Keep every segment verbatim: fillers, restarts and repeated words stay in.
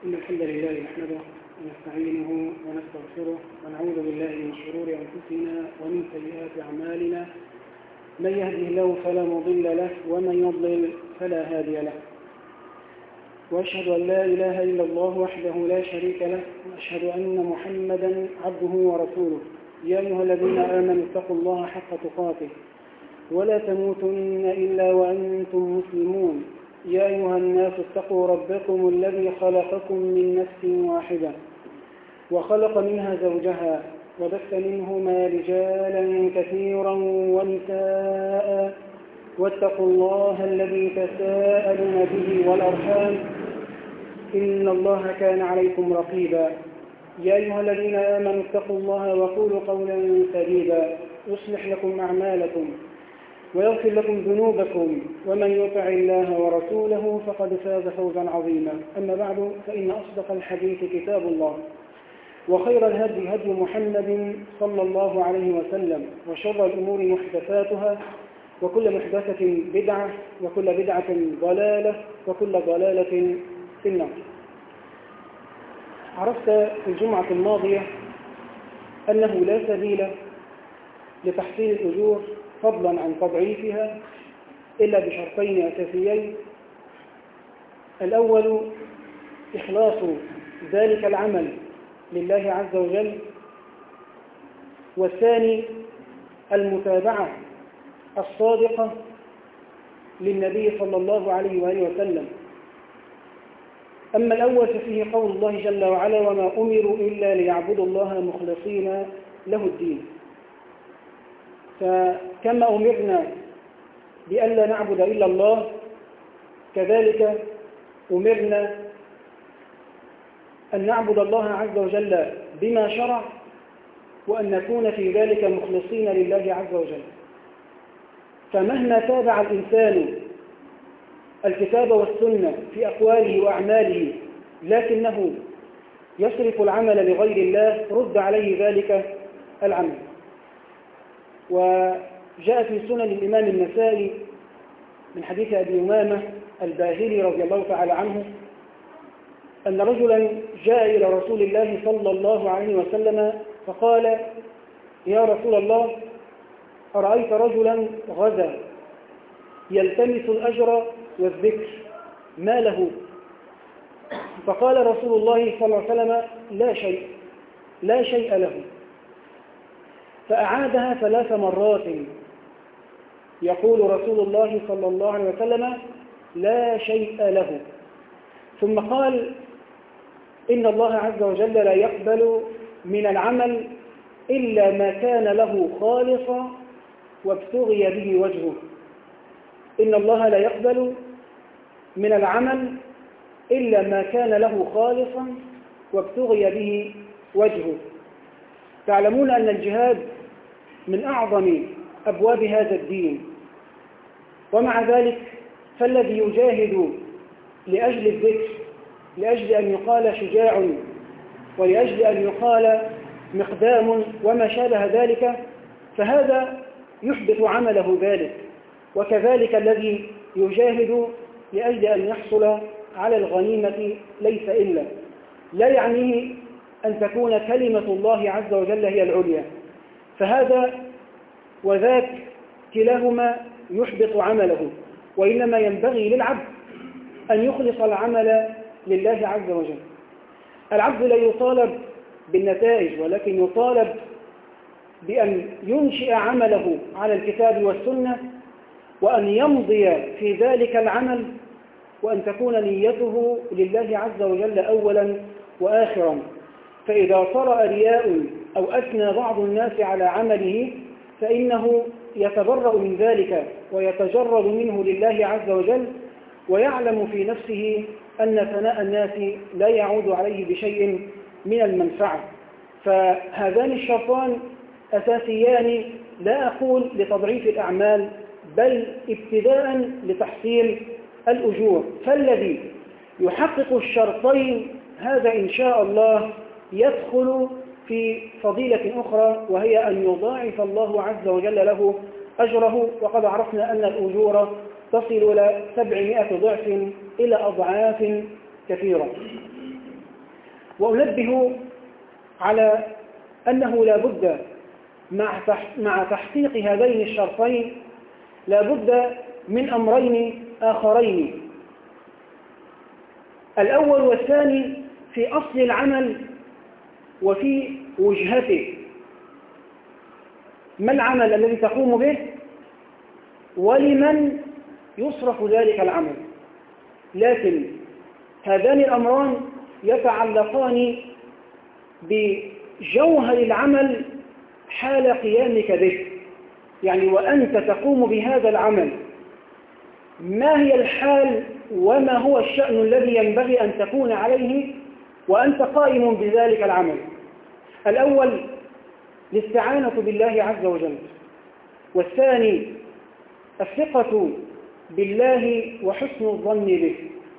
إن الحمد لله نحمده ونستعينه ونستغفره ونعوذ بالله من شرور أنفسنا ومن سيئات أعمالنا. من يهده الله فلا مضل له ومن يضلل فلا هادي له. وأشهد أن لا إله إلا الله وحده لا شريك له، وأشهد أن محمدا عبده ورسوله. يا أيها الذين آمنوا اتقوا الله حق تقاته ولا تموتن إلا وأنتم مسلمون. يا أيها الناس اتقوا ربكم الذي خلقكم من نفس واحدة وخلق منها زوجها وبث منهما رجالا كثيرا ونساء، واتقوا الله الذي تساءلون به والأرحام إن الله كان عليكم رقيبا. يا أيها الذين آمنوا اتقوا الله وقولوا قولا سديدا يصلح لكم أعمالكم ويغفر لكم ذنوبكم، ومن يطع الله ورسوله فقد فاز فوزا عظيما. أما بعد، فإن أصدق الحديث كتاب الله، وخير الهدي هدي محمد صلى الله عليه وسلم، وشر الأمور محدثاتها، وكل محدثة بدعة، وكل بدعة ضلالة، وكل ضلالة في النار. عرفت في الجمعة الماضية أنه لا سبيل لتحصيل الأجور فضلا عن تضعيفها إلا بشرطين أساسيين: الأول إخلاص ذلك العمل لله عز وجل، والثاني المتابعة الصادقة للنبي صلى الله عليه وآله وسلم. أما الأول ففيه قول الله جل وعلا: وما أمروا إلا ليعبدوا الله مخلصين له الدين. فكما أمرنا بألا نعبد إلا الله، كذلك أمرنا أن نعبد الله عز وجل بما شرع، وأن نكون في ذلك مخلصين لله عز وجل. فمهما تابع الإنسان الكتاب والسنة في أقواله وأعماله لكنه يصرف العمل لغير الله، رد عليه ذلك العمل. وجاء في سنن الإمام النسائي من حديث أبي أمامة الباهلي رضي الله تعالى عنه أن رجلا جاء إلى رسول الله صلى الله عليه وسلم فقال: يا رسول الله، أرأيت رجلا غزا يلتمس الأجر والذكر، ما له؟ فقال رسول الله صلى الله عليه وسلم: لا شيء لا شيء له. فأعادها ثلاث مرات يقول رسول الله صلى الله عليه وسلم: لا شيء له. ثم قال: إن الله عز وجل لا يقبل من العمل إلا ما كان له خالصا وابتغي به وجهه. إن الله لا يقبل من العمل إلا ما كان له خالصا وابتغي به وجهه. تعلمون أن الجهاد من أعظم أبواب هذا الدين، ومع ذلك فالذي يجاهد لأجل الذكر، لأجل أن يقال شجاع، ولأجل أن يقال مقدام وما شابه ذلك، فهذا يحبط عمله ذلك. وكذلك الذي يجاهد لأجل أن يحصل على الغنيمة ليس إلا، لا يعنيه أن تكون كلمة الله عز وجل هي العليا، فهذا وذاك كلاهما يحبط عمله. وإنما ينبغي للعبد أن يخلص العمل لله عز وجل. العبد لا يطالب بالنتائج، ولكن يطالب بأن ينشئ عمله على الكتاب والسنة، وأن يمضي في ذلك العمل، وأن تكون نيته لله عز وجل أولا وآخرا. فإذا طرأ رياء أو أثنى بعض الناس على عمله فإنه يتبرأ من ذلك ويتجرد منه لله عز وجل، ويعلم في نفسه أن ثناء الناس لا يعود عليه بشيء من المنفعة. فهذان الشرطان أساسيان، لا أقول لتضعيف الأعمال، بل ابتداء لتحصيل الأجور. فالذي يحقق الشرطين هذا إن شاء الله يدخل في فضيلة أخرى، وهي أن يضاعف الله عز وجل له أجره. وقد عرفنا أن الأجور تصل إلى سبعمائة ضعف إلى أضعاف كثيرة. وأنبه على أنه لا بد مع تحقيق هذين الشرطين لا بد من أمرين آخرين. الأول والثاني في أصل العمل وفي وجهته. ما العمل الذي تقوم به ولمن يصرف ذلك العمل؟ لكن هذان الأمران يتعلقان بجوهر العمل حال قيامك به. يعني وأنت تقوم بهذا العمل ما هي الحال وما هو الشأن الذي ينبغي أن تكون عليه وأنت قائم بذلك العمل؟ الأول الاستعانة بالله عز وجل، والثاني الثقة بالله وحسن الظن به.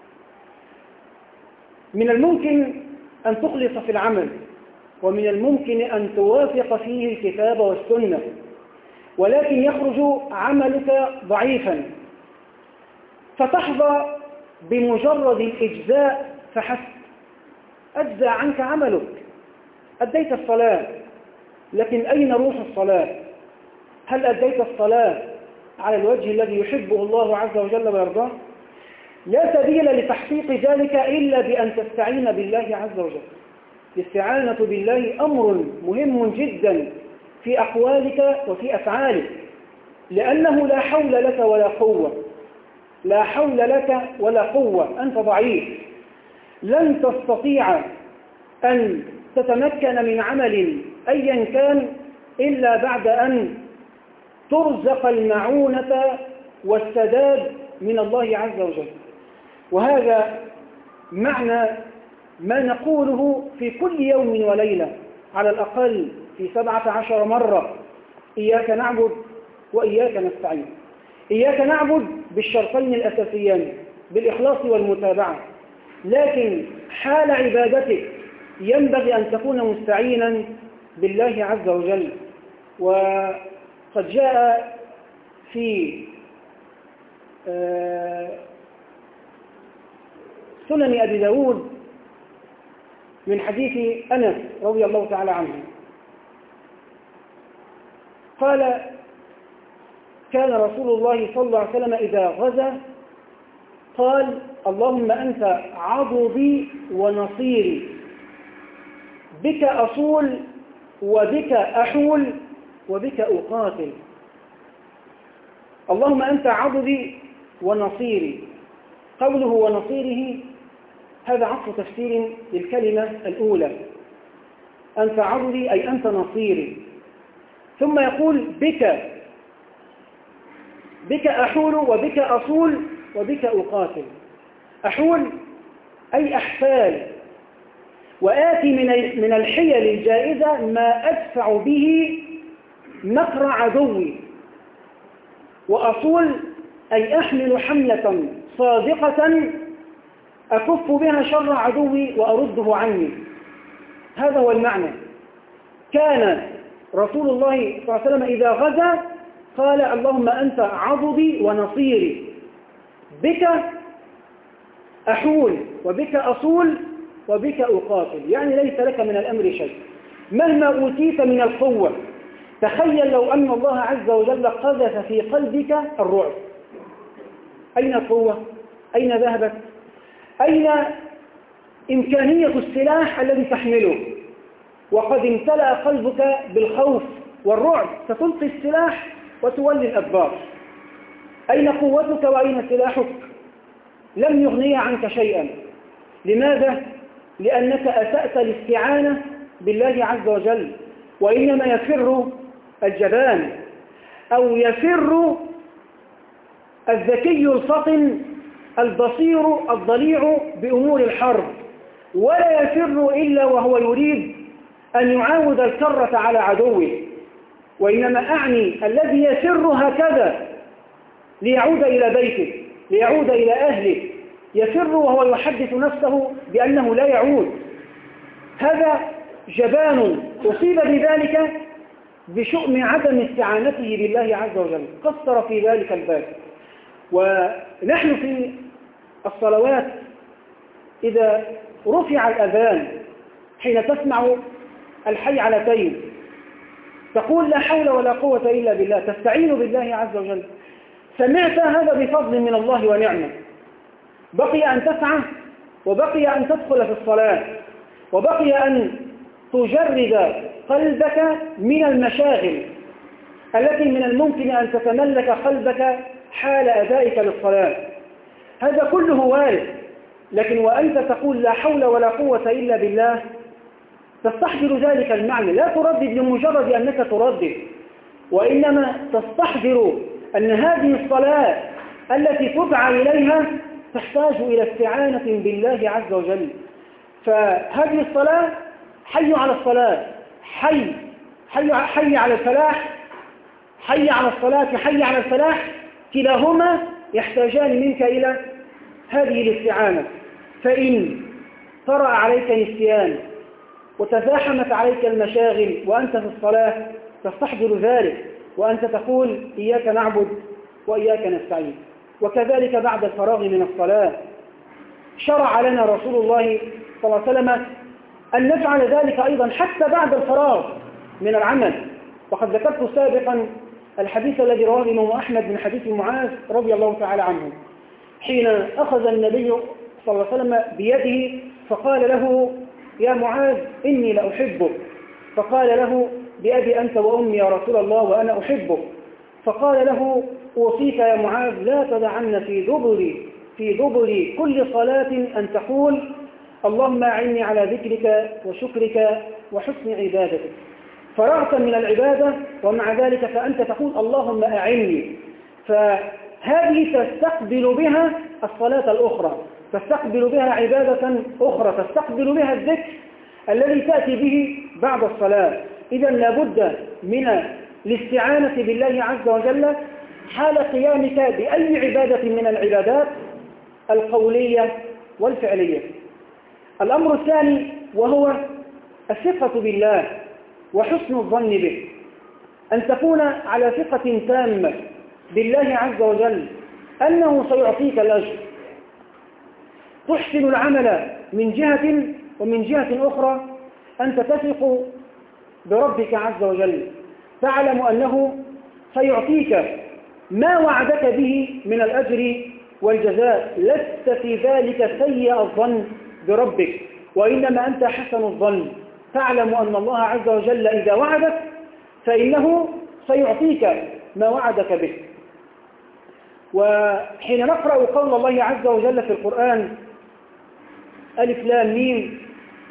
من الممكن أن تخلص في العمل، ومن الممكن أن توافق فيه الكتاب والسنة، ولكن يخرج عملك ضعيفا فتحظى بمجرد الإجزاء فحسب. أجزى عنك عملك، أديت الصلاة، لكن أين روح الصلاة؟ هل أديت الصلاة على الوجه الذي يحبه الله عز وجل ويرضاه؟ لا سبيل لتحقيق ذلك إلا بأن تستعين بالله عز وجل. الاستعانة بالله أمر مهم جدا في أقوالك وفي أفعالك، لأنه لا حول لك ولا قوة، لا حول لك ولا قوة، أنت ضعيف، لن تستطيع أن تتمكن من عمل أيا كان إلا بعد أن ترزق المعونة والسداد من الله عز وجل. وهذا معنى ما نقوله في كل يوم وليلة على الأقل في سبعة عشر مرة: إياك نعبد وإياك نستعين. إياك نعبد بالشرطين الأساسيين بالإخلاص والمتابعة، لكن حال عبادتك ينبغي أن تكون مستعينا بالله عز وجل. وقد جاء في سنن أبي داود من حديث أنس رضي الله تعالى عنه قال: كان رسول الله صلى الله عليه وسلم إذا غزا قال: اللهم أنت عضدي ونصيري، بك أصول وبك أحول وبك أقاتل. اللهم أنت عضدي ونصيري. قوله ونصيره هذا عطف تفسير للكلمة الأولى: أنت عضدي أي أنت نصيري. ثم يقول: بك بك أحول وبك أصول وبك أقاتل. أحول أي أحفال، وآتي من من الحيل الجائزة ما أدفع به مكر عدوي. وأصول أي أحمل حملة صادقة أكف بها شر عدوي وأرده عني. هذا هو المعنى. كان رسول الله صلى الله عليه وسلم إذا غزا قال: اللهم أنت عضدي ونصيري، بك أحول وبك أصول وبك أقاتل. يعني ليس لك من الأمر شيء مهما أوتيت من القوة. تخيل لو أن الله عز وجل قذف في قلبك الرعب، أين القوة؟ أين ذهبت؟ أين إمكانية السلاح الذي تحمله؟ وقد امتلأ قلبك بالخوف والرعب، ستلقي السلاح وتولي الأدبار. أين قوتك وأين سلاحك؟ لم يغني عنك شيئا. لماذا؟ لأنك أسأت الاستعانة بالله عز وجل. وإنما يفر الجبان أو يفر الذكي الفطن البصير الضليع بأمور الحرب، ولا يفر إلا وهو يريد أن يعاود الكرة على عدوه. وإنما أعني الذي يفر هكذا ليعود إلى بيته، ليعود إلى أهله، يفر وهو يحدث نفسه بأنه لا يعود. هذا جبان أصيب بذلك بشؤم عدم استعانته بالله عز وجل، قصر في ذلك الباب. ونحن في الصلوات إذا رفع الأذان حين تسمع الحي على تين تقول لا حول ولا قوة إلا بالله، تستعين بالله عز وجل. سمعت هذا بفضل من الله ونعمة. بقي أن تسعى، وبقي أن تدخل في الصلاة، وبقي أن تجرد قلبك من المشاغل التي من الممكن أن تتملك قلبك حال أدائك للصلاة. هذا كله وارد، لكن وأنت تقول لا حول ولا قوة إلا بالله تستحضر ذلك المعنى، لا تردد لمجرد أنك تردد، وإنما تستحضر أن هذه الصلاة التي تدعى إليها تحتاج إلى استعانة بالله عز وجل. فهذه الصلاة حي على الصلاة، حي حي, حي على الفلاح، حي على الصلاة، حي على الفلاح، كلاهما يحتاجان منك إلى هذه الاستعانة. فإن طرأ عليك نسيان وتزاحمت عليك المشاغل وأنت في الصلاة تستحضر ذلك، وأنت تقول إياك نعبد وإياك نستعين. وكذلك بعد الفراغ من الصلاة شرع لنا رسول الله صلى الله عليه وسلم أن نفعل ذلك أيضا حتى بعد الفراغ من العمل. وقد ذكرت سابقا الحديث الذي رواه الإمام أحمد من حديث معاذ رضي الله تعالى عنه، حين أخذ النبي صلى الله عليه وسلم بيده فقال له يا معاذ إني لأحبك، فقال له بأبي أنت وأمي يا رسول الله وأنا أحبك، فقال له أوصيك يا معاذ لا تدعن في دبر في دبر كل صلاة أن تقول اللهم أعني على ذكرك وشكرك وحسن عبادتك. فرغت من العبادة ومع ذلك فأنت تقول اللهم أعني، فهذه تستقبل بها الصلاة الأخرى، تستقبل بها عبادة أخرى، تستقبل بها الذكر الذي تأتي به بعد الصلاة. إذا لابد من الاستعانة بالله عز وجل حال قيامك بأي عبادة من العبادات القولية والفعلية. الأمر الثاني وهو الثقة بالله وحسن الظن به، أن تكون على ثقة تامة بالله عز وجل أنه سيعطيك الأجر. تحسن العمل من جهة، ومن جهة أخرى أنت تثق بربك عز وجل، تعلم أنه سيعطيك ما وعدك به من الأجر والجزاء. لست في ذلك سيء الظن بربك، وإنما أنت حسن الظن، تعلم أن الله عز وجل إذا وعدك فإنه سيعطيك ما وعدك به. وحين نقرأ قول الله عز وجل في القرآن ألف لام ميم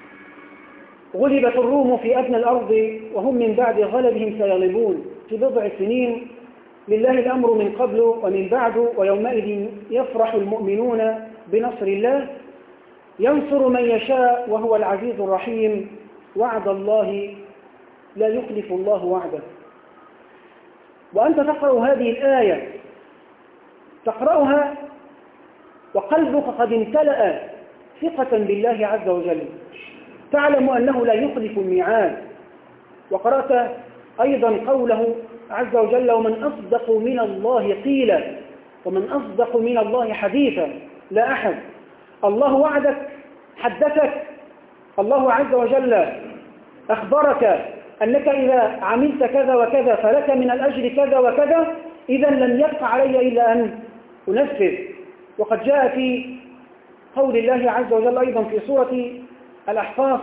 غلبت الروم في أدنى الأرض وهم من بعد غلبهم سيغلبون في بضع سنين لله الأمر من قبل ومن بعد ويومئذ يفرح المؤمنون بنصر الله ينصر من يشاء وهو العزيز الرحيم وعد الله لا يخلف الله وعده. وأنت تقرأ هذه الآية تقرأها وقلبك قد امتلأ ثقة بالله عز وجل، تعلم أنه لا يخلف الميعاد. وقرأت أيضا قوله عز وجل ومن أصدق من الله قيلا ومن أصدق من الله حديثا لا أحد. الله وعدك، حدثك، الله عز وجل أخبرك أنك إذا عملت كذا وكذا فلك من الأجر كذا وكذا، إذا لم يبق علي إلا أن أنفذ. وقد جاء في قول الله عز وجل أيضا في سورة الأحقاف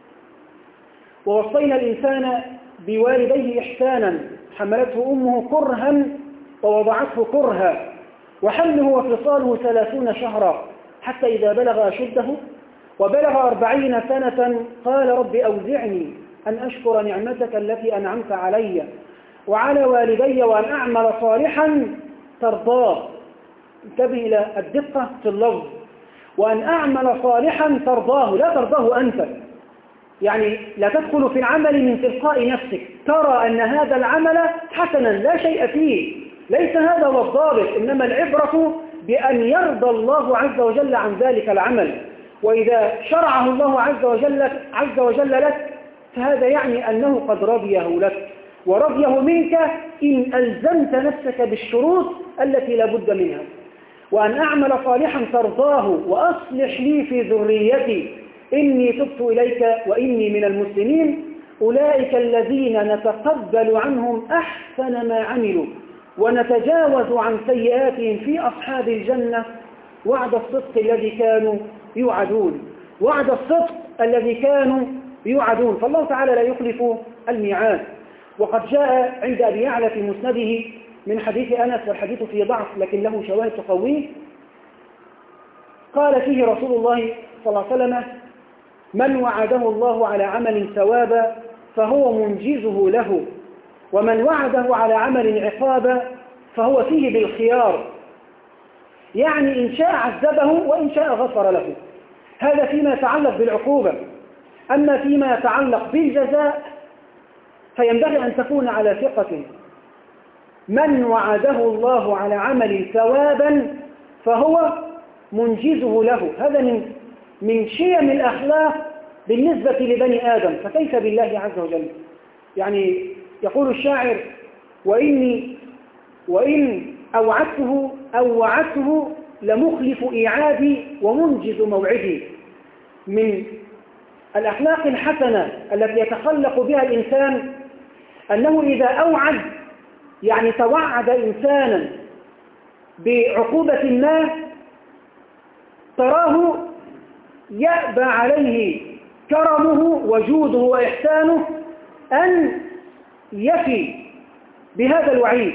ووصينا الإنسان بوالديه إحسانا حملته أمه كرها ووضعته كرها وحمله وفصاله ثلاثون شهرا حتى إذا بلغ أشده وبلغ أربعين سنة قال رب أوزعني أن أشكر نعمتك التي أنعمت علي وعلى والدي وأن أعمل صالحا ترضاه. انتبه إلى الدقة في اللفظ، وأن أعمل صالحا ترضاه، لا ترضاه أنت، يعني لا تدخل في العمل من تلقاء نفسك، ترى أن هذا العمل حسنا لا شيء فيه، ليس هذا هو الضابط، إنما العبرة بأن يرضى الله عز وجل عن ذلك العمل. وإذا شرعه الله عز وجل, عز وجل لك فهذا يعني أنه قد رضيه لك ورضيه منك إن ألزمت نفسك بالشروط التي لا بد منها. وأن أعمل صالحا ترضاه وأصلح لي في ذريتي، إني تبت إليك وإني من المسلمين أولئك الذين نتقبل عنهم أحسن ما عملوا ونتجاوز عن سيئاتهم في أصحاب الجنة وعد الصدق الذي كانوا يوعدون وعد الصدق الذي كانوا يوعدون. فالله تعالى لا يخلف الميعاد. وقد جاء عند أبي يعلى في مسنده من حديث أنس، والحديث فيه ضعف لكن له شواهد تقويه، قال فيه رسول الله صلى الله عليه وسلم: من وعده الله على عمل ثوابا فهو منجزه له، ومن وعده على عمل عقابا فهو فيه بالخيار، يعني إن شاء عذبه وإن شاء غفر له. هذا فيما يتعلق بالعقوبة. أما فيما يتعلق بالجزاء فينبغي أن تكون على ثقة. من وعده الله على عمل ثوابا فهو منجزه له. هذا من من شيم الأخلاق بالنسبة لبني آدم، فكيف بالله عز وجل؟ يعني يقول الشاعر: وإني وإن أوعدته أو وعدته لمخلف إيعادي ومنجز موعدي. من الأخلاق الحسنة التي يتخلق بها الإنسان أنه إذا أوعد، يعني توعد إنسانا بعقوبة ما، تراه يأبى عليه كرمه وجوده وإحسانه أن يفي بهذا الوعيد،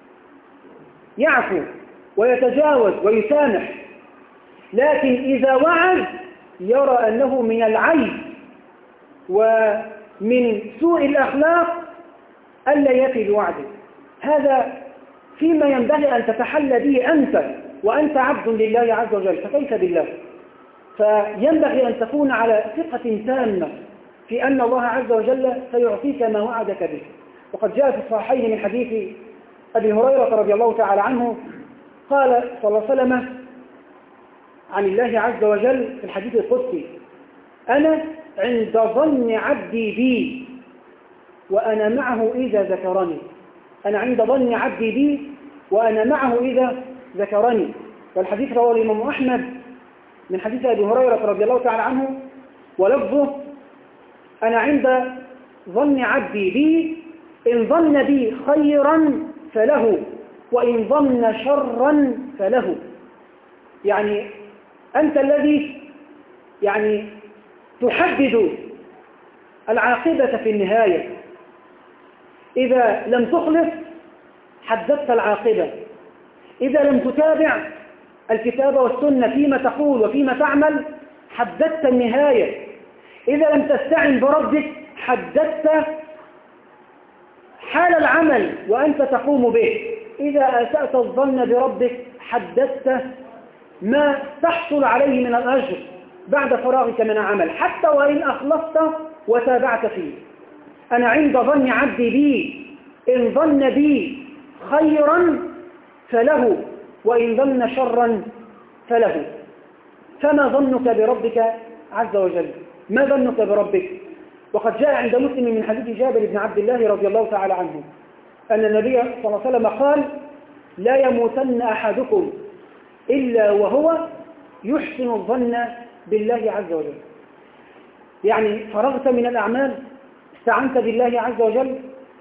يعفو ويتجاوز ويسامح. لكن إذا وعد يرى أنه من العيب ومن سوء الأخلاق ألا يفي بوعده. هذا فيما ينبغي أن تتحلى به أنت وأنت عبد لله عز وجل، فكيف بالله؟ فينبغي أن تكون على ثقة تامة في أن الله عز وجل سيعطيك ما وعدك به. وقد جاء في الصحيحين من حديث أبي هريرة رضي الله تعالى عنه قال صلى الله عليه وسلم عن الله عز وجل في الحديث القدسي: أنا عند ظن عبدي بي وأنا معه إذا ذكرني. أنا عند ظن عبدي بي وأنا معه إذا ذكرني. والحديث رواه الإمام أحمد من حديث أبي هريرة رضي الله تعالى عنه، ولفظه: أنا عند ظن عبدي بي إن ظن بي خيرا فله وإن ظن شرا فله. يعني أنت الذي يعني تحدد العاقبة في النهاية. إذا لم تخلص حددت العاقبة، إذا لم تتابع الكتاب والسنة فيما تقول وفيما تعمل حددت النهاية، إذا لم تستعن بربك حددت حال العمل وأنت تقوم به، إذا أسأت الظن بربك حددت ما تحصل عليه من الأجر بعد فراغك من العمل، حتى وإن أخلصت وتابعت فيه. أنا عند ظن عبدي بي إن ظن بي خيرا فله وإن ظن شرا فله. فما ظنك بربك عز وجل؟ ما ظنك بربك؟ وقد جاء عند مسلم من حديث جابر بن عبد الله رضي الله تعالى عنه أن النبي صلى الله عليه وسلم قال: لا يموتن أحدكم إلا وهو يحسن الظن بالله عز وجل. يعني فرغت من الأعمال، استعنت بالله عز وجل،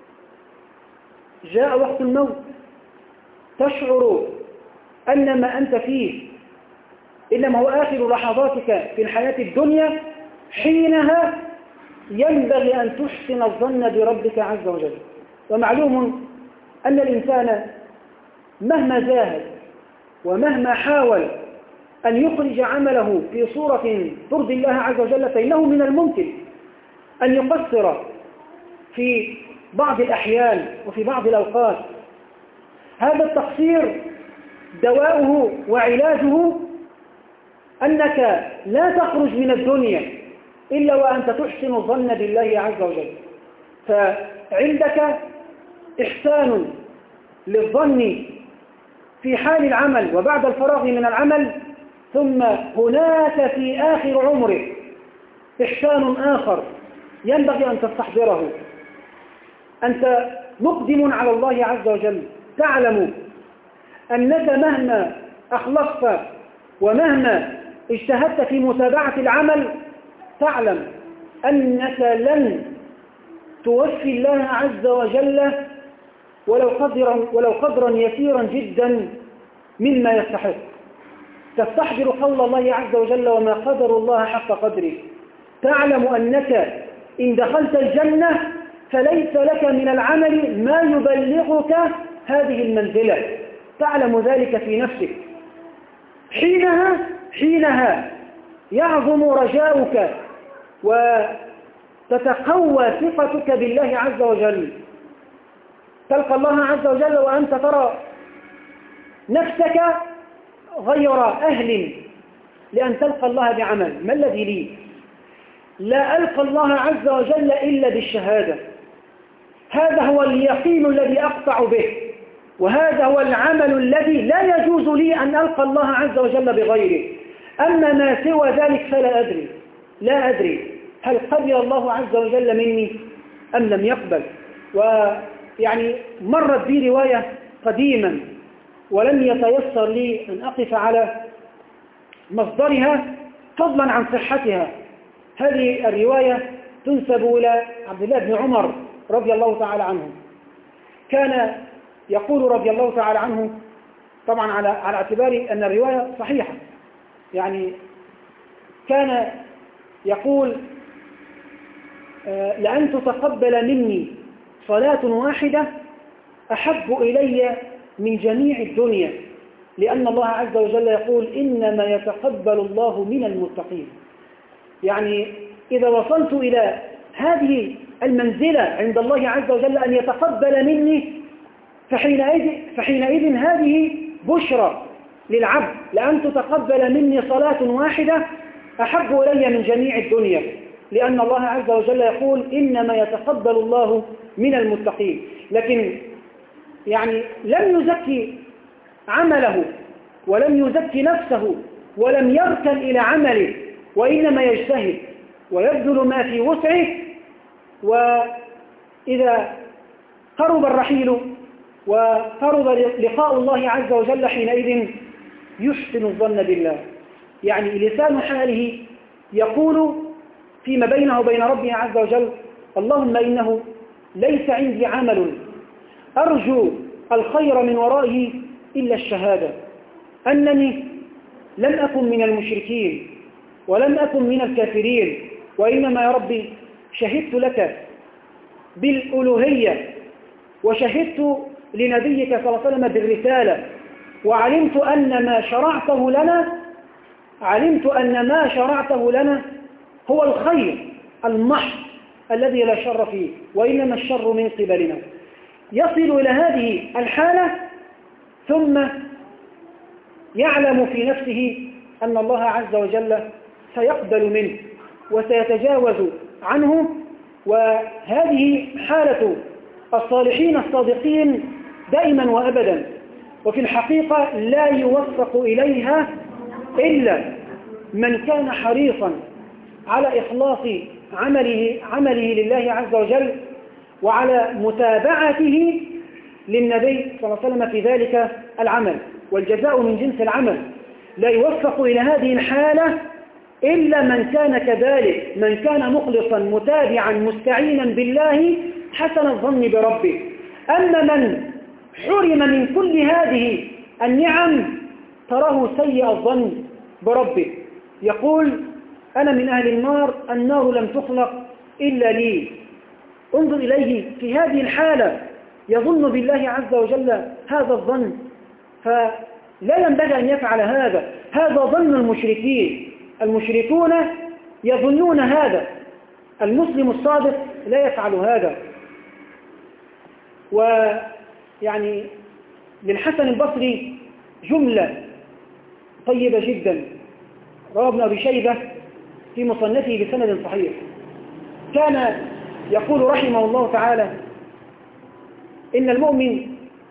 جاء وقت الموت، تشعر أن ما أنت فيه إنما هو آخر لحظاتك في الحياة الدنيا، حينها ينبغي أن تحسن الظن بربك عز وجل. ومعلوم أن الإنسان مهما جاهد ومهما حاول أن يخرج عمله في صورة ترضي الله عز وجل فإنه من الممكن أن يقصر في بعض الأحيان وفي بعض الأوقات. هذا التقصير دواؤه وعلاجه أنك لا تخرج من الدنيا إلا وأنت تحسن الظن بالله عز وجل. فعندك إحسان للظن في حال العمل وبعد الفراغ من العمل، ثم هناك في آخر عمرك إحسان آخر ينبغي أن تستحضره. أنت مقدم على الله عز وجل، تعلم أنك مهما أخلصت ومهما اجتهدت في متابعة العمل تعلم أنك لن توفي الله عز وجل ولو قدرا, ولو قدرا يسيرا جدا مما يستحق. تستحضر قول الله عز وجل وما قدر الله حق قدره. تعلم أنك إن دخلت الجنة فليس لك من العمل ما يبلغك هذه المنزلة. تعلم ذلك في نفسك. حينها حينها يعظم رجاؤك وتتقوى ثقتك بالله عز وجل. تلقى الله عز وجل وأنت ترى نفسك غير أهل لأن تلقى الله بعمل. ما الذي لي؟ لا ألقى الله عز وجل إلا بالشهادة. هذا هو اليقين الذي أقطع به، وهذا هو العمل الذي لا يجوز لي أن ألقى الله عز وجل بغيره. أما ما سوى ذلك فلا أدري لا أدري هل قبل الله عز وجل مني أم لم يقبل. ويعني مرت بي رواية قديما ولم يتيسر لي أن أقف على مصدرها فضلا عن صحتها. هذه الرواية تنسب إلى عبد الله بن عمر رضي الله تعالى عنه. كان يقول رضي الله تعالى عنه، طبعا على على اعتبار أن الرواية صحيحة، يعني كان يقول لأن تتقبل مني صلاة واحدة أحب إلي من جميع الدنيا، لأن الله عز وجل يقول إنما يتقبل الله من المتقين. يعني إذا وصلت إلى هذه المنزلة عند الله عز وجل أن يتقبل مني فحينئذ, فحينئذ هذه بشرى للعبد، لأن تتقبل مني صلاة واحدة أحب إلي من جميع الدنيا، لأن الله عز وجل يقول إنما يتقبل الله من المتقين. لكن يعني لم يزكي عمله ولم يزكي نفسه ولم يركن إلى عمله، وإنما يجتهد ويبذل ما في وسعه، وإذا قرب الرحيل وقرب لقاء الله عز وجل حينئذ يحسن الظن بالله. يعني لسان حاله يقول فيما بينه وبين ربه عز وجل اللهم إنه ليس عندي عمل أرجو الخير من ورائه إلا الشهادة أنني لم أكن من المشركين ولم أكن من الكافرين، وإنما يا ربي شهدت لك بالألوهية وشهدت لنبيك صلى الله عليه وسلم بالرسالة، وعلمت أن ما شرعته لنا علمت أن ما شرعته لنا هو الخير المحض الذي لا شر فيه، وإنما الشر من قبلنا. يصل إلى هذه الحالة ثم يعلم في نفسه أن الله عز وجل سيقبل منه وسيتجاوز عنه. وهذه حالة الصالحين الصادقين دائما وأبدا، وفي الحقيقة لا يوفق إليها إلا من كان حريصا على إخلاص عمله, عمله لله عز وجل وعلى متابعته للنبي صلى الله عليه وسلم في ذلك العمل، والجزاء من جنس العمل. لا يوفق إلى هذه الحالة إلا من كان كذلك، من كان مخلصا متابعا مستعينا بالله حسن الظن بربه. أما من حرم من كل هذه النعم تراه سيء الظن بربه، يقول أنا من أهل النار، النار لم تخلق إلا لي. انظر إليه في هذه الحالة يظن بالله عز وجل هذا الظن، فلا ينبغي أن يفعل هذا. هذا ظن المشركين، المشركون يظنون هذا، المسلم الصادق لا يفعل هذا. ويعني للحسن البصري جملة طيبة جدا رواه ابن أبي شيبة في مصنفه بسند صحيح. كان يقول رحمه الله تعالى إن المؤمن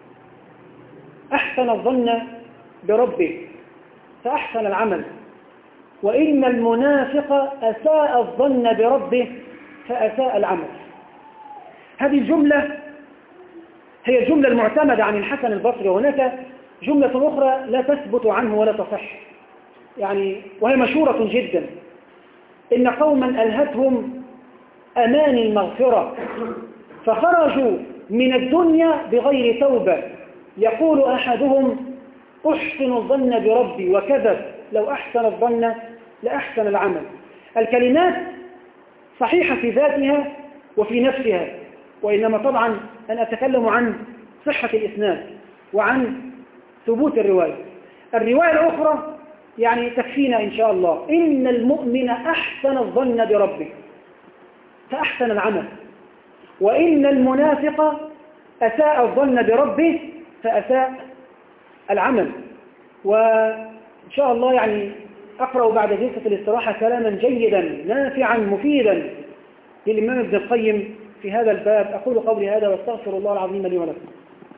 أحسن الظن بربه فأحسن العمل، وإن المنافق أساء الظن بربه فأساء العمل. هذه الجملة هي الجملة المعتمدة عن الحسن البصري، وهناك جملة أخرى لا تثبت عنه ولا تصح، يعني وهي مشهورة جدا. إن قوما ألهتهم أمان المغفرة فخرجوا من الدنيا بغير توبة. يقول أحدهم أحسن الظن بربي وكذب، لو أحسن الظن لأحسن العمل. الكلمات صحيحة في ذاتها وفي نفسها، وإنما طبعا أنا أتكلم عن صحة الإسناد وعن ثبوت الرواية. الرواية الأخرى يعني تكفينا إن شاء الله: إن المؤمن أحسن الظن بربه فأحسن العمل، وإن المنافق أساء الظن بربه فأساء العمل. وإن شاء الله يعني أقرأ بعد جلسة الاستراحة كلاما جيدا نافعا مفيدا للإمام ابن القيم في هذا الباب. أقول قولي هذا واستغفر الله العظيم لي ولكم.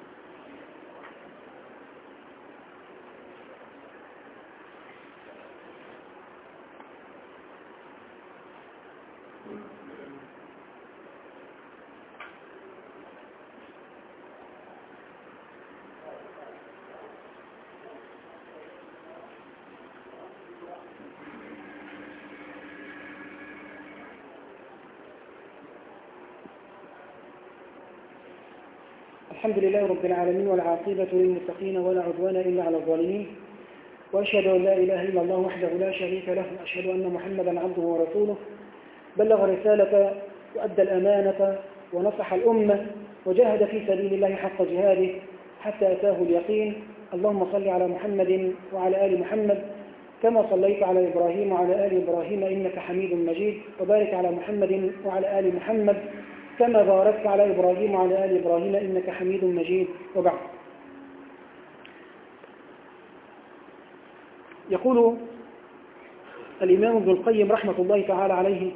الحمد لله رب العالمين، والعاقبة للمتقين ولا عدوان إلا على الظالمين، وأشهد أن لا إله إلا الله وحده لا شريك له، وأشهد أن محمدا عبده ورسوله بلغ رسالة وأدى الأمانة ونصح الأمة وجاهد في سبيل الله حق جهاده حتى أتاه اليقين. اللهم صل على محمد وعلى آل محمد كما صليت على إبراهيم وعلى آل إبراهيم إنك حميد مجيد، وبارك على محمد وعلى آل محمد كما باركت على إبراهيم وعلى آل إبراهيم إنك حميد مجيد. وبعد، يقول الإمام ابن القيم رحمة الله تعالى عليه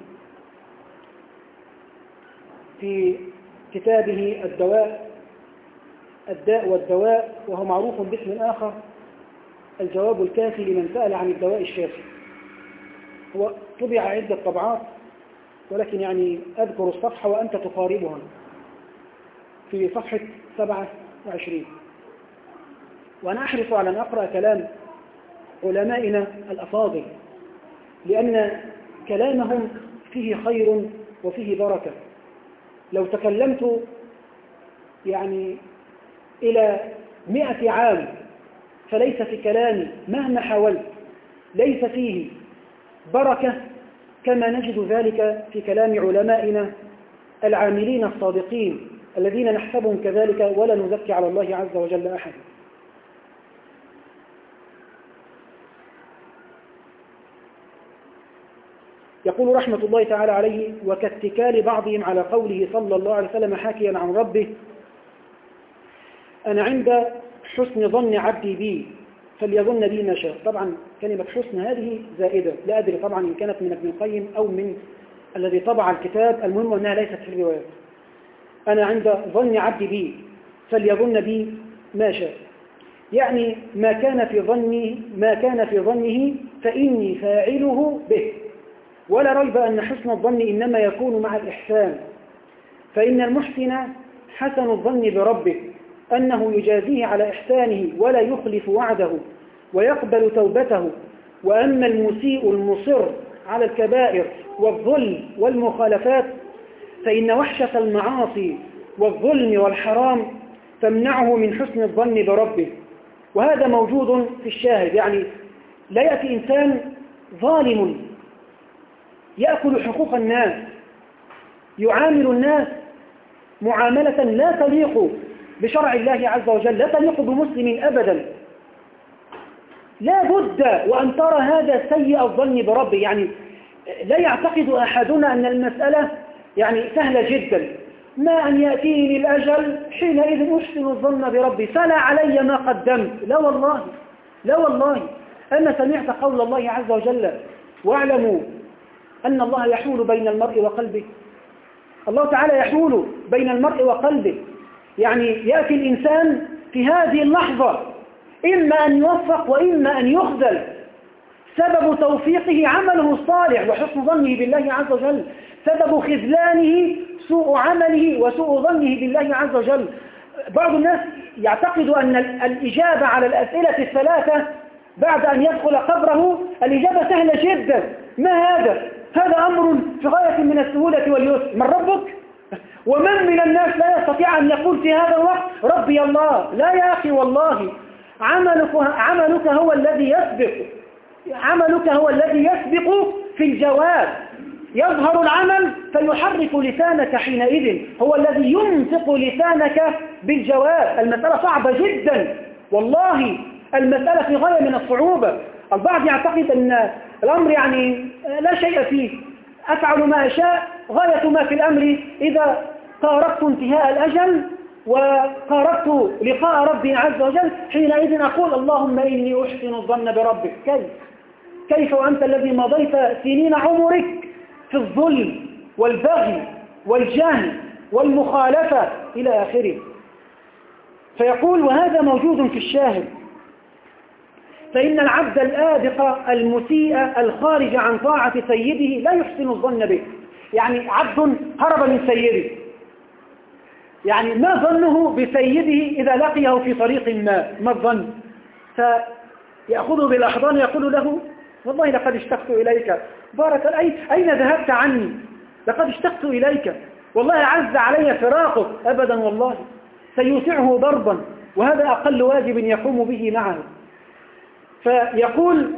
في كتابه الدواء الداء والدواء، وهو معروف باسم آخر: الجواب الكافي لمن سأل عن الدواء الشافي. هو طبع عدة طبعات، ولكن يعني أذكر الصفحة وأنت تقاربها في صفحة سبعة وعشرين. وأنا أحرص على أن أقرأ كلام علمائنا الأفاضل، لأن كلامهم فيه خير وفيه بركة. لو تكلمت يعني إلى مئة عام فليس في كلامي مهما حاولت ليس فيه بركة كما نجد ذلك في كلام علمائنا العاملين الصادقين الذين نحسبهم كذلك ولا نزكي على الله عز وجل أحد. يقول رحمة الله تعالى عليه: وكاتكال بعضهم على قوله صلى الله عليه وسلم حاكيا عن ربه: أنا عند حسن ظن عبدي بي فليظن بي ما شاء. طبعا كلمة حسن هذه زائدة، لا أدري طبعا إن كانت من ابن القيم أو من الذي طبع الكتاب، المهم أنها ليست في الروايات. أنا عند ظن عبدي بي فليظن بي ما شاء، يعني ما كان في ظني ما كان في ظنه فإني فاعله به. ولا ريب أن حسن الظن إنما يكون مع الإحسان، فإن المحسن حسن الظن بربه أنه يجازيه على إحسانه ولا يخلف وعده ويقبل توبته. وأما المسيء المصر على الكبائر والظلم والمخالفات فإن وحشة المعاصي والظلم والحرام تمنعه من حسن الظن بربه، وهذا موجود في الشاهد. يعني لا يأتي إنسان ظالم يأكل حقوق الناس، يعامل الناس معاملة لا تليق بشرع الله عز وجل، لا تليق بمسلم أبدا. لا بد وأن ترى هذا سيء الظن بربه. يعني لا يعتقد أحدنا أن المسألة يعني سهلة جدا، ما أن يأتيني الأجل حينئذ أحسن الظن بربي فلا علي ما قدمت. لا والله، لا والله. أنا سمعت قول الله عز وجل: واعلموا أن الله يحول بين المرء وقلبه. الله تعالى يحول بين المرء وقلبه، يعني يأتي الإنسان في هذه اللحظة إما أن يوفق وإما أن يخذل. سبب توفيقه عمله الصالح وحسن ظنه بالله عز وجل، سبب خذلانه سوء عمله وسوء ظنه بالله عز وجل. بعض الناس يعتقد أن الإجابة على الأسئلة الثلاثة بعد أن يدخل قبره الإجابة سهلة جدا. ما هذا؟ هذا أمر في غاية من السهولة واليسر. من ربك؟ ومن من الناس لا يستطيع أن يقول في هذا الوقت ربي الله؟ لا يا أخي والله، عملك, عملك هو الذي يسبق، عملك هو الذي يسبق في الجواب. يظهر العمل فيحرك لسانك حينئذ، هو الذي ينطق لسانك بالجواب. المسألة صعبة جدا والله، المسألة في غاية من الصعوبة. البعض يعتقد أن الأمر يعني لا شيء فيه، أفعل ما أشاء، غاية ما في الأمر إذا قاربت انتهاء الأجل وقاربت لقاء ربي عز وجل حينئذ أقول اللهم إني أحسن الظن بربك. كيف كيف وأنت الذي مضيت سنين عمرك في الظلم والبغي والجهل والمخالفة إلى آخره. فيقول وهذا موجود في الشاهد، فإن العبد الآبق المسيء الخارج عن طاعة سيده لا يحسن الظن به. يعني عبد هرب من سيده، يعني ما ظنه بسيده إذا لقيه في طريق ما؟ ما الظن؟ فيأخذه بالأحضان يقول له والله لقد اشتقت إليك، بارك أين, أين ذهبت عني؟ لقد اشتقت إليك، والله عز علي فراقك. أبدا والله، سيوسعه ضربا، وهذا أقل واجب يقوم به معه. فيقول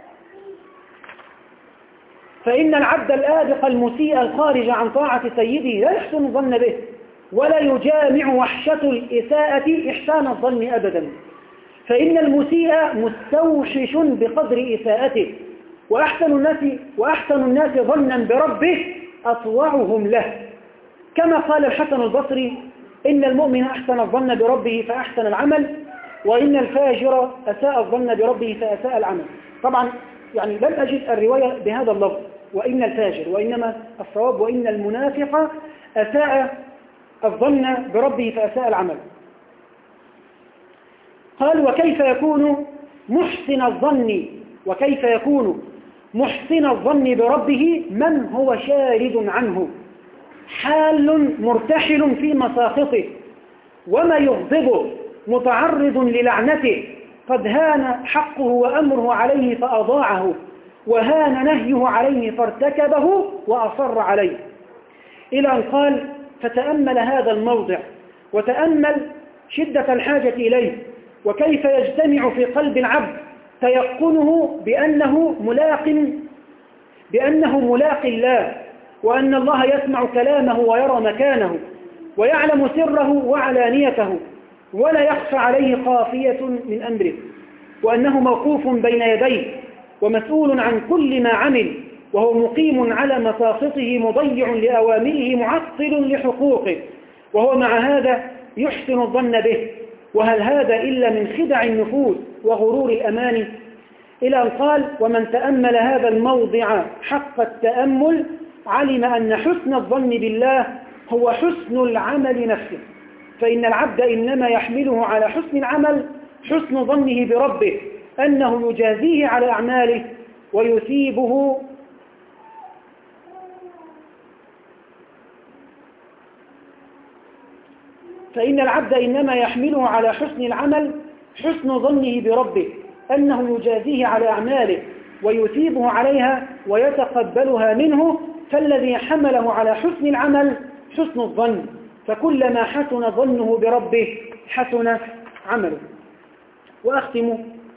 فإن العبد الآبق المسيء الخارج عن طاعة سيده لا يحسن الظن به، ولا يجامع وحشة الإساءة إحسان الظن أبدا، فإن المسيء مستوحش بقدر إساءته، وأحسن الناس, وأحسن الناس ظنا بربه أطوعهم له. كما قال الحسن البصري إن المؤمن أحسن الظن بربه فأحسن العمل، وإن الفاجر أساء الظن بربه فأساء العمل. طبعا يعني لم أجد الرواية بهذا اللفظ وإن الفاجر، وإنما الصواب وإن المنافق أساء الظن بربه فأساء العمل. قال وكيف يكون محسن الظن وكيف يكون محسن الظن بربه من هو شارد عنه حال مرتحل في مساخطه، وما يغضبه متعرض للعنته، قد هان حقه وأمره عليه فأضاعه، وهان نهيه عليه فارتكبه وأصر عليه. إلى أن قال فتأمل هذا الموضع وتأمل شدة الحاجة إليه، وكيف يجتمع في قلب العبد تيقنه بأنه ملاق بأنه ملاق الله، وأن الله يسمع كلامه ويرى مكانه ويعلم سره وعلانيته، ولا يخفى عليه خافية من أمره، وأنه موقوف بين يديه ومسؤول عن كل ما عمل، وهو مقيم على مساخطه مضيع لأوامره معطل لحقوقه، وهو مع هذا يحسن الظن به. وهل هذا إلا من خدع النفوس وغرور الأمان؟ إلى أن قال ومن تأمل هذا الموضع حق التأمل علم أن حسن الظن بالله هو حسن العمل نفسه، فإن العبد إنما يحمله على حسن العمل حسن ظنه بربه أنه يجازيه على أعماله ويثيبه فإن العبد إنما يحمله على حسن العمل حسن ظنه بربه أنه يجازيه على أعماله ويثيبه عليها ويتقبلها منه، فالذي حمله على حسن العمل حسن الظن، فكلما حسن ظنه بربه حسن عمله. وأختم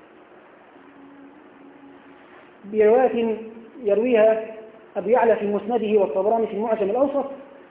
برواية يرويها أبو يعلى في مسنده والطبراني في المعجم الأوسط،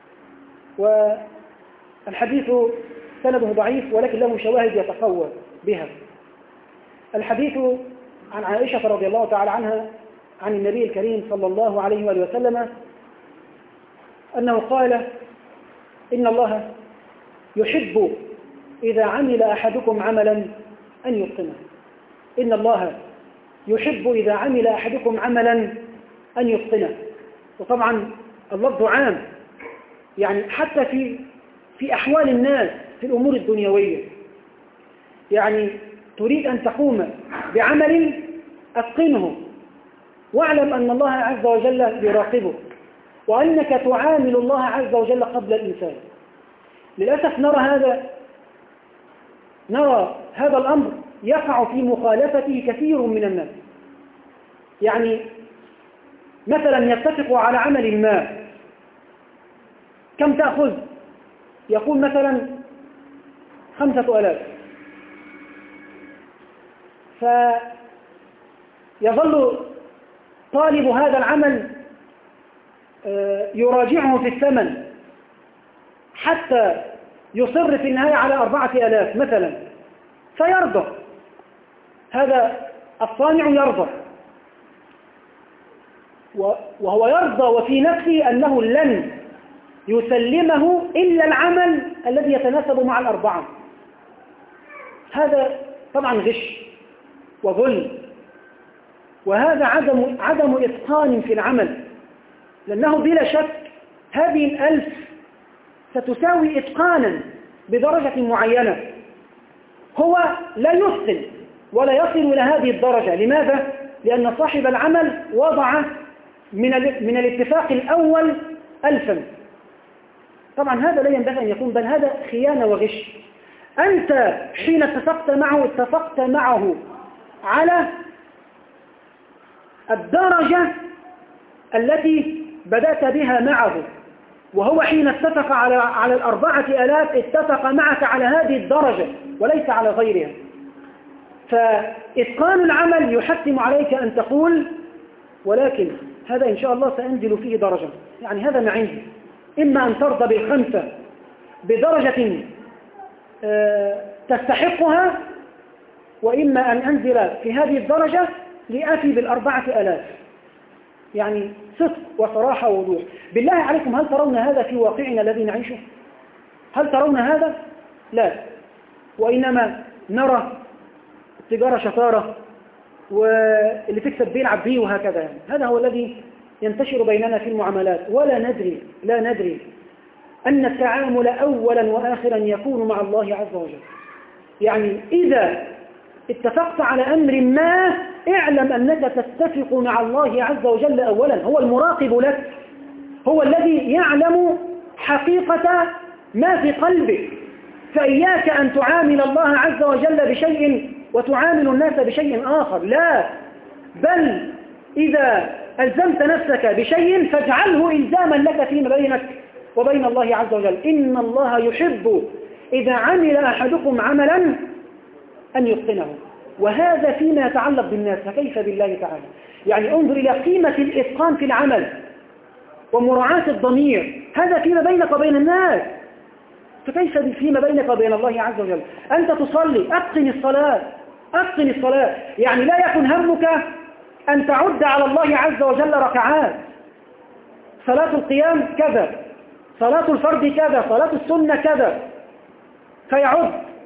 والحديث سنده ضعيف ولكن له شواهد يتقوى بها. الحديث عن عائشة رضي الله تعالى عنها عن النبي الكريم صلى الله عليه وآله وسلم أنه قال إن الله يحب إذا عمل أحدكم عملا أن يتقنه. إن الله يحب إذا عمل أحدكم عملا أن يتقنه. وطبعا اللفظ عام، يعني حتى في في أحوال الناس في الأمور الدنيوية، يعني تريد أن تقوم بعمل أتقنه، واعلم أن الله عز وجل يراقبه، وأنك تعامل الله عز وجل قبل الإنسان. للأسف نرى هذا نرى هذا الأمر يقع في مخالفته كثير من الناس. يعني مثلا يتفق على عمل ما، كم تأخذ؟ يقول مثلا خمسة آلاف، فيظل طالب هذا العمل يراجعه في الثمن حتى يصر في النهاية على أربعة آلاف مثلا، فيرضى، هذا الصانع يرضى، وهو يرضى وفي نفسه أنه لن يسلمه إلا العمل الذي يتناسب مع الأربعة. هذا طبعا غش وظلم، وهذا عدم عدم إتقان في العمل، لأنه بلا شك هذه الألف ستساوي إتقانا بدرجة معينة، هو لا يتقن ولا يصل إلى هذه الدرجة. لماذا؟ لأن صاحب العمل وضع من من الاتفاق الأول ألفا. طبعا هذا لا ينبغي أن يكون، بل هذا خيانة وغش. أنت حين اتفقت معه اتفقت معه على الدرجة التي بدأت بها معه، وهو حين اتفق على على الأربعة آلاف اتفق معك على هذه الدرجة وليس على غيرها. فإتقان العمل يحتم عليك أن تقول ولكن هذا إن شاء الله سأنزل فيه درجة، يعني هذا ما عندي، إما أن ترضى بالخمسة بدرجة تستحقها، وإما أن أنزل في هذه الدرجة لآتي بالأربعة آلاف. يعني صدق وصراحة ووضوح. بالله عليكم، هل ترون هذا في واقعنا الذي نعيشه؟ هل ترون هذا؟ لا، وإنما نرى التجارة شطارة، واللي تكسب بيلعب بيه وهكذا. يعني هذا هو الذي ينتشر بيننا في المعاملات، ولا ندري لا ندري أن التعامل أولا وآخرا يكون مع الله عز وجل. يعني إذا اتفقت على أمر ما اعلم أنك تتفق مع الله عز وجل أولا، هو المراقب لك، هو الذي يعلم حقيقة ما في قلبك. فإياك أن تعامل الله عز وجل بشيء وتعامل الناس بشيء آخر، لا، بل إذا ألزمت نفسك بشيء فاجعله إلزاما لك فيما بينك وبين الله عز وجل. إن الله يحب إذا عمل أحدكم عملا أن يتقنه، وهذا فيما يتعلق بالناس، فكيف بالله تعالى؟ يعني انظر إلى قيمة الإتقان في العمل ومراعاة الضمير، هذا فيما بينك وبين الناس، فكيف فيما بينك وبين الله عز وجل؟ أنت تصلي، أتقن الصلاة، أتقن الصلاة، يعني لا يكن همك أن تعد على الله عز وجل ركعات، صلاة القيام كذا، صلاة الفرد كذا، صلاة السنة كذا، فيعد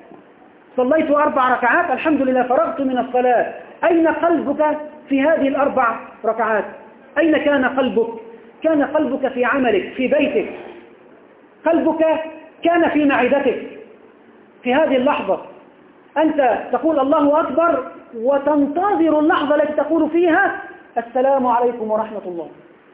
صليت أربع ركعات الحمد لله فرغت من الصلاة. أين قلبك في هذه الأربع ركعات؟ أين كان قلبك؟ كان قلبك في عملك، في بيتك، قلبك كان في معدتك في هذه اللحظة. أنت تقول الله أكبر وتنتظر اللحظة التي تقول فيها السلام عليكم ورحمة الله.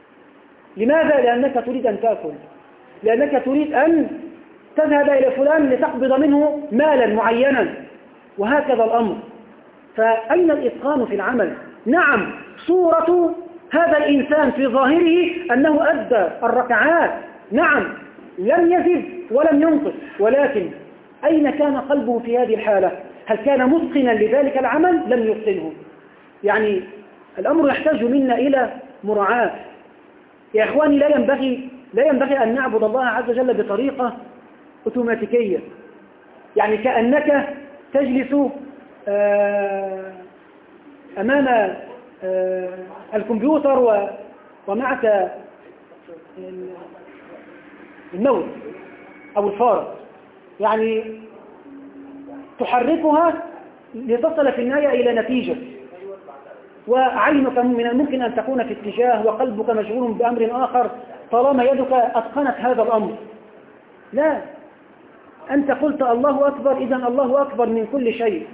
لماذا؟ لأنك تريد أن تأكل، لأنك تريد أن تذهب إلى فلان لتقبض منه مالا معينا، وهكذا الأمر. فأين الإتقان في العمل؟ نعم، صورة هذا الإنسان في ظاهره أنه أدى الركعات، نعم، لم يزد ولم ينقص، ولكن أين كان قلبه في هذه الحالة؟ هل كان متقنا لذلك العمل؟ لم يتقنه. يعني الأمر يحتاج منا إلى مراعاة. يا إخواني، لا ينبغي لا ينبغي أن نعبد الله عز وجل بطريقة أوتوماتيكية، يعني كأنك تجلس أمام الكمبيوتر ومعك الموت أو الفارة، يعني تحركها لتصل في النهاية إلى نتيجة، وعينك من الممكن أن تكون في اتجاه وقلبك مشغول بأمر آخر طالما يدك أتقنت هذا الأمر. لا، أنت قلت الله أكبر، إذن الله أكبر من كل شيء،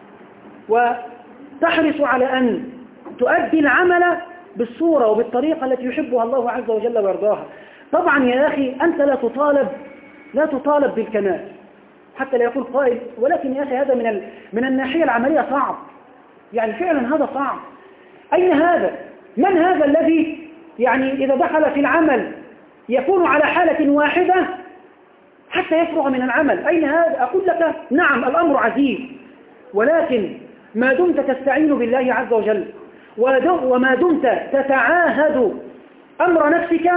وتحرص على أن تؤدي العمل بالصورة وبالطريقة التي يحبها الله عز وجل ويرضاها. طبعا يا أخي أنت لا تطالب لا تطالب بالكمال، حتى لا يقول قائل ولكن يا أخي هذا من ال... من الناحية العملية صعب، يعني فعلا هذا صعب. أين هذا؟ من هذا الذي يعني إذا دخل في العمل يكون على حالة واحدة حتى يفرغ من العمل. أين هذا؟ أقول لك نعم الأمر عزيز، ولكن ما دمت تستعين بالله عز وجل وما دمت تتعاهد أمر نفسك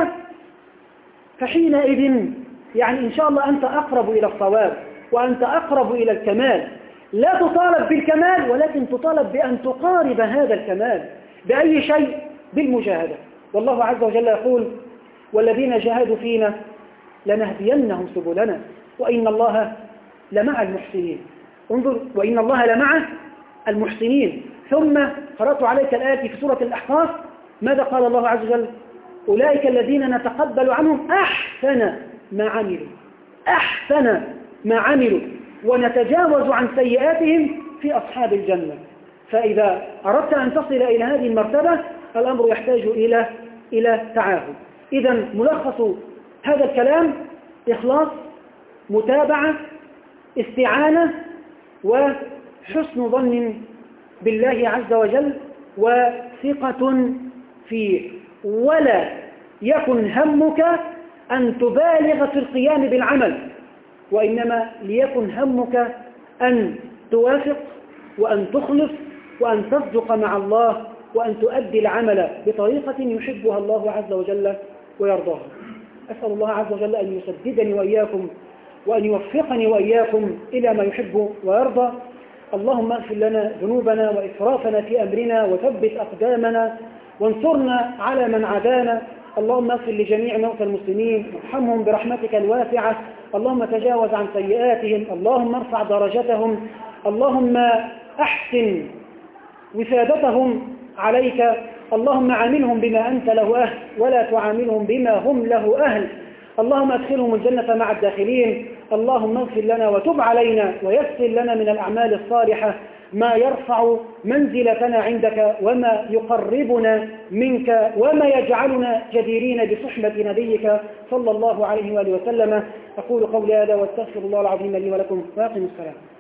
فحينئذ يعني إن شاء الله أنت أقرب إلى الصواب وأنت أقرب إلى الكمال. لا تطالب بالكمال ولكن تطالب بأن تقارب هذا الكمال بأي شيء؟ بالمجاهدة. والله عز وجل يقول والذين جاهدوا فينا لنهدينهم سبلنا وإن الله لمع المحسنين. انظر، وإن الله لمع المحسنين. ثم قرأت عليك الآية في سورة الأحقاف، ماذا قال الله عز وجل؟ أولئك الذين نتقبل عنهم أحسن ما عملوا، أحسن ما عملوا ونتجاوز عن سيئاتهم في أصحاب الجنة. فإذا أردت أن تصل إلى هذه المرتبة الأمر يحتاج إلى إلى تعاهد. إذا ملخص هذا الكلام إخلاص، متابعة، استعانة، وحسن ظن بالله عز وجل وثقة فيه. ولا يكن همك أن تبالغ في القيام بالعمل، وإنما ليكن همك أن توافق وأن تخلص وأن تصدق مع الله وأن تؤدي العمل بطريقة يحبها الله عز وجل ويرضاها. أسأل الله عز وجل أن يسددني وإياكم وأن يوفقني وإياكم إلى ما يحب ويرضى. اللهم اغفر لنا ذنوبنا وإسرافنا في أمرنا وثبت أقدامنا وانصرنا على من عادانا. اللهم اغفر لجميع موتى المسلمين وارحمهم برحمتك الواسعة. اللهم تجاوز عن سيئاتهم. اللهم ارفع درجتهم. اللهم أحسن وسادتهم عليك. اللهم عاملهم بما أنت له أهل ولا تعاملهم بما هم له أهل. اللهم ادخلهم الجنة مع الداخلين. اللهم اغفر لنا وتب علينا ويسر لنا من الأعمال الصالحة ما يرفع منزلتنا عندك وما يقربنا منك وما يجعلنا جديرين بصحبة نبيك صلى الله عليه وآله وسلم. أقول قولي هذا واستغفر الله العظيم لي ولكم وأقم الصلاة.